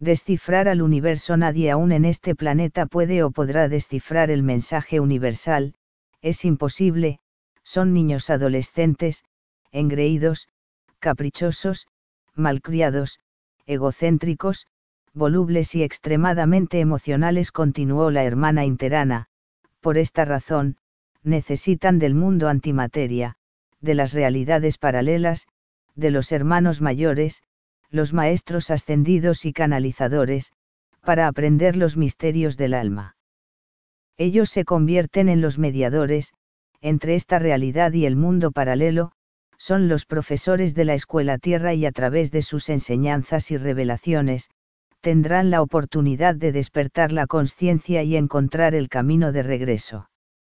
Descifrar al universo. Nadie aún en este planeta puede o podrá descifrar el mensaje universal, es imposible, son niños adolescentes, engreídos, caprichosos, malcriados, egocéntricos, volubles y extremadamente emocionales, continuó la hermana Interana. Por esta razón, necesitan del mundo antimateria, de las realidades paralelas, de los hermanos mayores, los maestros ascendidos y canalizadores, para aprender los misterios del alma. Ellos se convierten en los mediadores, entre esta realidad y el mundo paralelo, son los profesores de la escuela tierra y a través de sus enseñanzas y revelaciones, tendrán la oportunidad de despertar la conciencia y encontrar el camino de regreso.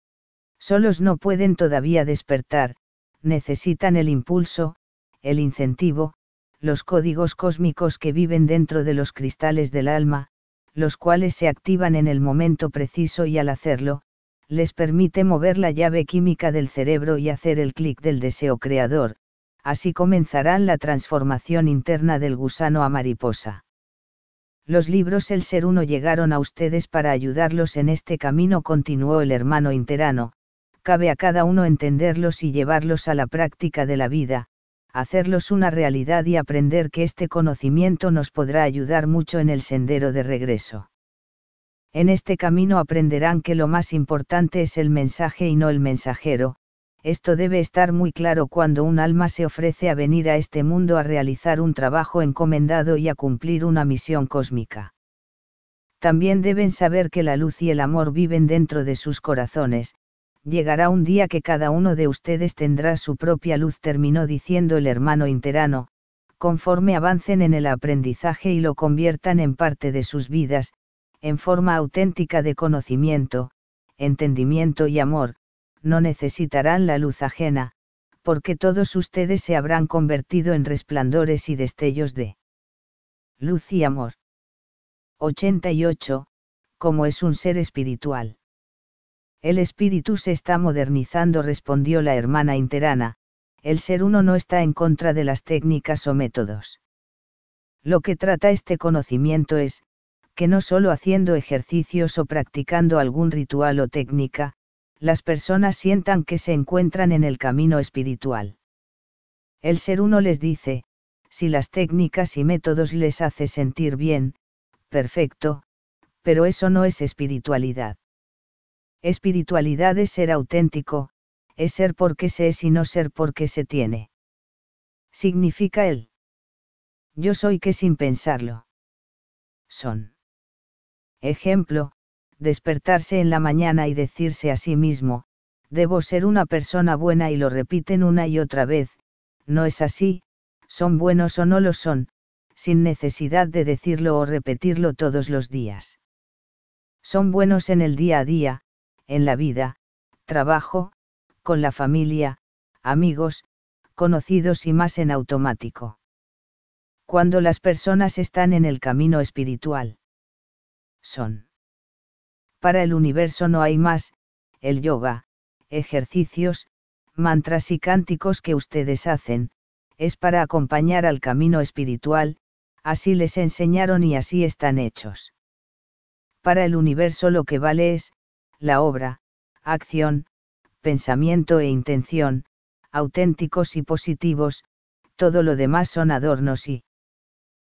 Solos no pueden todavía despertar, necesitan el impulso, el incentivo, los códigos cósmicos que viven dentro de los cristales del alma, los cuales se activan en el momento preciso y al hacerlo, les permite mover la llave química del cerebro y hacer el clic del deseo creador, así comenzarán la transformación interna del gusano a mariposa. Los libros El Ser Uno llegaron a ustedes para ayudarlos en este camino, continuó el hermano Interano, cabe a cada uno entenderlos y llevarlos a la práctica de la vida, hacerlos una realidad y aprender que este conocimiento nos podrá ayudar mucho en el sendero de regreso. En este camino aprenderán que lo más importante es el mensaje y no el mensajero. Esto debe estar muy claro cuando un alma se ofrece a venir a este mundo a realizar un trabajo encomendado y a cumplir una misión cósmica. También deben saber que la luz y el amor viven dentro de sus corazones. Llegará un día que cada uno de ustedes tendrá su propia luz, terminó diciendo el hermano Interano, conforme avancen en el aprendizaje y lo conviertan en parte de sus vidas, en forma auténtica de conocimiento, entendimiento y amor, no necesitarán la luz ajena, porque todos ustedes se habrán convertido en resplandores y destellos de luz y amor. 88. ¿Cómo es un ser espiritual? El espíritu se está modernizando, respondió la hermana Interana. El Ser Uno no está en contra de las técnicas o métodos. Lo que trata este conocimiento es, que no solo haciendo ejercicios o practicando algún ritual o técnica, las personas sientan que se encuentran en el camino espiritual. El Ser Uno les dice, si las técnicas y métodos les hace sentir bien, perfecto, pero eso no es espiritualidad. Espiritualidad es ser auténtico, es ser porque se es y no ser porque se tiene. Significa el yo soy que sin pensarlo. Son. Ejemplo, despertarse en la mañana y decirse a sí mismo, debo ser una persona buena, y lo repiten una y otra vez. No es así, son buenos o no lo son, sin necesidad de decirlo o repetirlo todos los días. Son buenos en el día a día, en la vida, trabajo, con la familia, amigos, conocidos y más en automático. Cuando las personas están en el camino espiritual, son. Para el universo no hay más, el yoga, ejercicios, mantras y cánticos que ustedes hacen, es para acompañar al camino espiritual, así les enseñaron y así están hechos. Para el universo lo que vale es, la obra, acción, pensamiento e intención, auténticos y positivos, todo lo demás son adornos y